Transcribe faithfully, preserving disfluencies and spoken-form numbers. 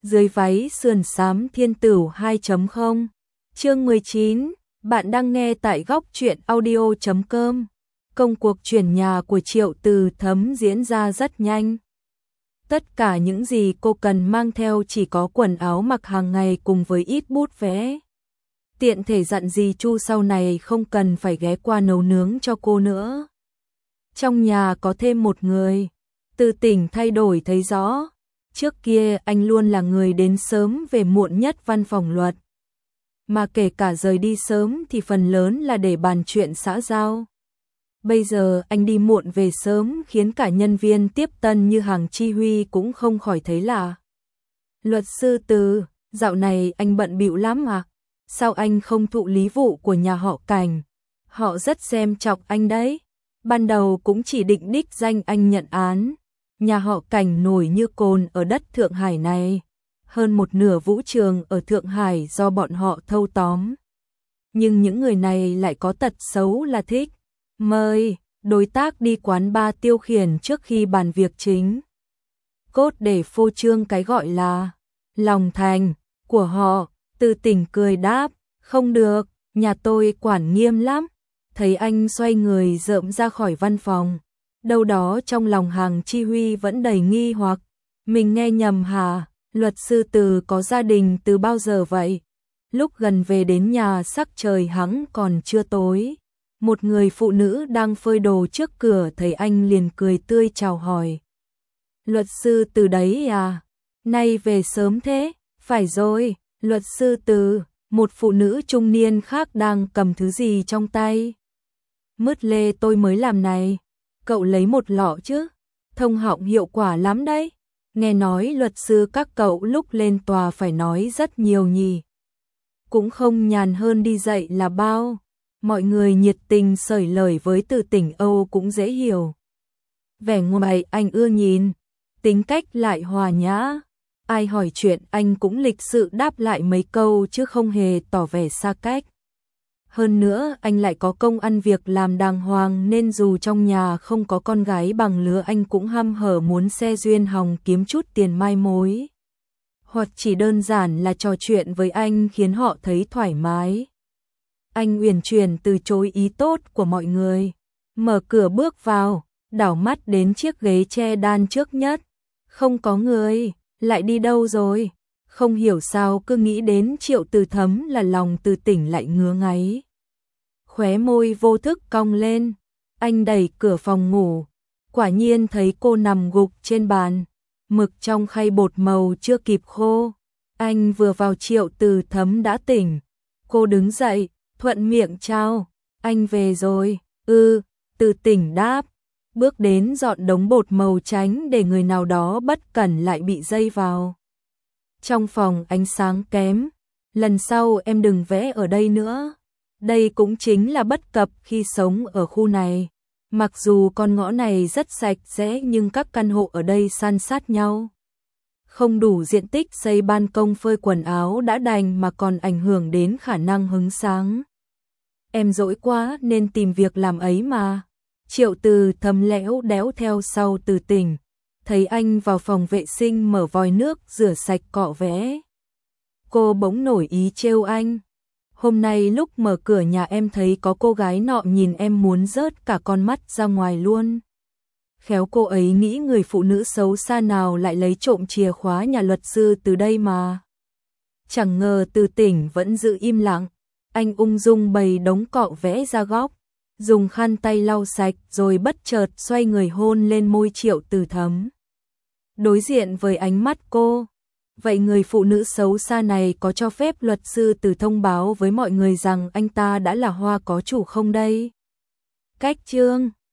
Dưới váy sườn xám thiên tửu hai chấm không. Chương mười chín, bạn đang nghe tại góc truyện audio chấm com. Công cuộc chuyển nhà của Triệu Từ Thấm diễn ra rất nhanh. Tất cả những gì cô cần mang theo chỉ có quần áo mặc hàng ngày cùng với ít bút vẽ. Tiện thể dặn dì Chu sau này không cần phải ghé qua nấu nướng cho cô nữa. Trong nhà có thêm một người, Từ Tỉnh thay đổi thấy rõ. Trước kia anh luôn là người đến sớm về muộn nhất văn phòng luật. Mà kể cả rời đi sớm thì phần lớn là để bàn chuyện xã giao. Bây giờ anh đi muộn về sớm khiến cả nhân viên tiếp tân như Hàng Chi Huy cũng không khỏi thấy lạ. Luật sư Từ, dạo này anh bận bịu lắm à? Sao anh không thụ lý vụ của nhà họ Cảnh? Họ rất xem trọng anh đấy. Ban đầu cũng chỉ định đích danh anh nhận án. Nhà họ Cảnh nổi như cồn ở đất Thượng Hải này. Hơn một nửa vũ trường ở Thượng Hải do bọn họ thâu tóm. Nhưng những người này lại có tật xấu là thích mời đối tác đi quán bar tiêu khiển trước khi bàn việc chính. Cốt để phô trương cái gọi là lòng thành của họ. Từ Tỉnh cười đáp, không được, nhà tôi quản nghiêm lắm. Thấy anh xoay người rợm ra khỏi văn phòng. Đâu đó trong lòng Hàng Chi Huy vẫn đầy nghi hoặc. Mình nghe nhầm hả? Luật sư Từ có gia đình từ bao giờ vậy? Lúc gần về đến nhà sắc trời hẵng còn chưa tối. Một người phụ nữ đang phơi đồ trước cửa thấy anh liền cười tươi chào hỏi. Luật sư Từ đấy à? Nay về sớm thế? Phải rồi, luật sư Từ. Một phụ nữ trung niên khác đang cầm thứ gì trong tay. Mứt lê tôi mới làm này. Cậu lấy một lọ chứ? Thông họng hiệu quả lắm đấy. Nghe nói luật sư các cậu lúc lên tòa phải nói rất nhiều nhỉ. Cũng không nhàn hơn đi dạy là bao. Mọi người nhiệt tình xởi lời với Từ Tỉnh Âu cũng dễ hiểu. Vẻ ngoài anh ưa nhìn, tính cách lại hòa nhã. Ai hỏi chuyện anh cũng lịch sự đáp lại mấy câu chứ không hề tỏ vẻ xa cách. Hơn nữa anh lại có công ăn việc làm đàng hoàng nên dù trong nhà không có con gái bằng lứa anh cũng hăm hở muốn xe duyên hồng kiếm chút tiền mai mối. Hoặc chỉ đơn giản là trò chuyện với anh khiến họ thấy thoải mái. Anh uyển chuyển từ chối ý tốt của mọi người. Mở cửa bước vào, đảo mắt đến chiếc ghế tre đan trước nhất. Không có người, lại đi đâu rồi? Không hiểu sao cứ nghĩ đến Triệu Từ Thấm là lòng Từ Tỉnh lại ngứa ngáy. Khóe môi vô thức cong lên, anh đẩy cửa phòng ngủ, quả nhiên thấy cô nằm gục trên bàn, mực trong khay bột màu chưa kịp khô. Anh vừa vào Triệu Từ Thấm đã tỉnh, cô đứng dậy, thuận miệng chào, anh về rồi, ư, Từ Tỉnh đáp, bước đến dọn đống bột màu tránh để người nào đó bất cẩn lại bị dây vào. Trong phòng ánh sáng kém, lần sau em đừng vẽ ở đây nữa. Đây cũng chính là bất cập khi sống ở khu này. Mặc dù con ngõ này rất sạch sẽ nhưng các căn hộ ở đây san sát nhau. Không đủ diện tích xây ban công phơi quần áo đã đành mà còn ảnh hưởng đến khả năng hứng sáng. Em dỗi quá nên tìm việc làm ấy mà. Triệu Từ Thấm lẽo đéo theo sau Từ Tỉnh. Thấy anh vào phòng vệ sinh mở vòi nước rửa sạch cọ vẽ. Cô bỗng nổi ý trêu anh. Hôm nay lúc mở cửa nhà em thấy có cô gái nọ nhìn em muốn rớt cả con mắt ra ngoài luôn. Khéo cô ấy nghĩ người phụ nữ xấu xa nào lại lấy trộm chìa khóa nhà luật sư từ đây mà. Chẳng ngờ Từ Tỉnh vẫn giữ im lặng. Anh ung dung bày đống cọ vẽ ra góc. Dùng khăn tay lau sạch rồi bất chợt xoay người hôn lên môi Triệu Từ Thấm. Đối diện với ánh mắt cô, vậy người phụ nữ xấu xa này có cho phép luật sư Từ thông báo với mọi người rằng anh ta đã là hoa có chủ không đây? Cách chương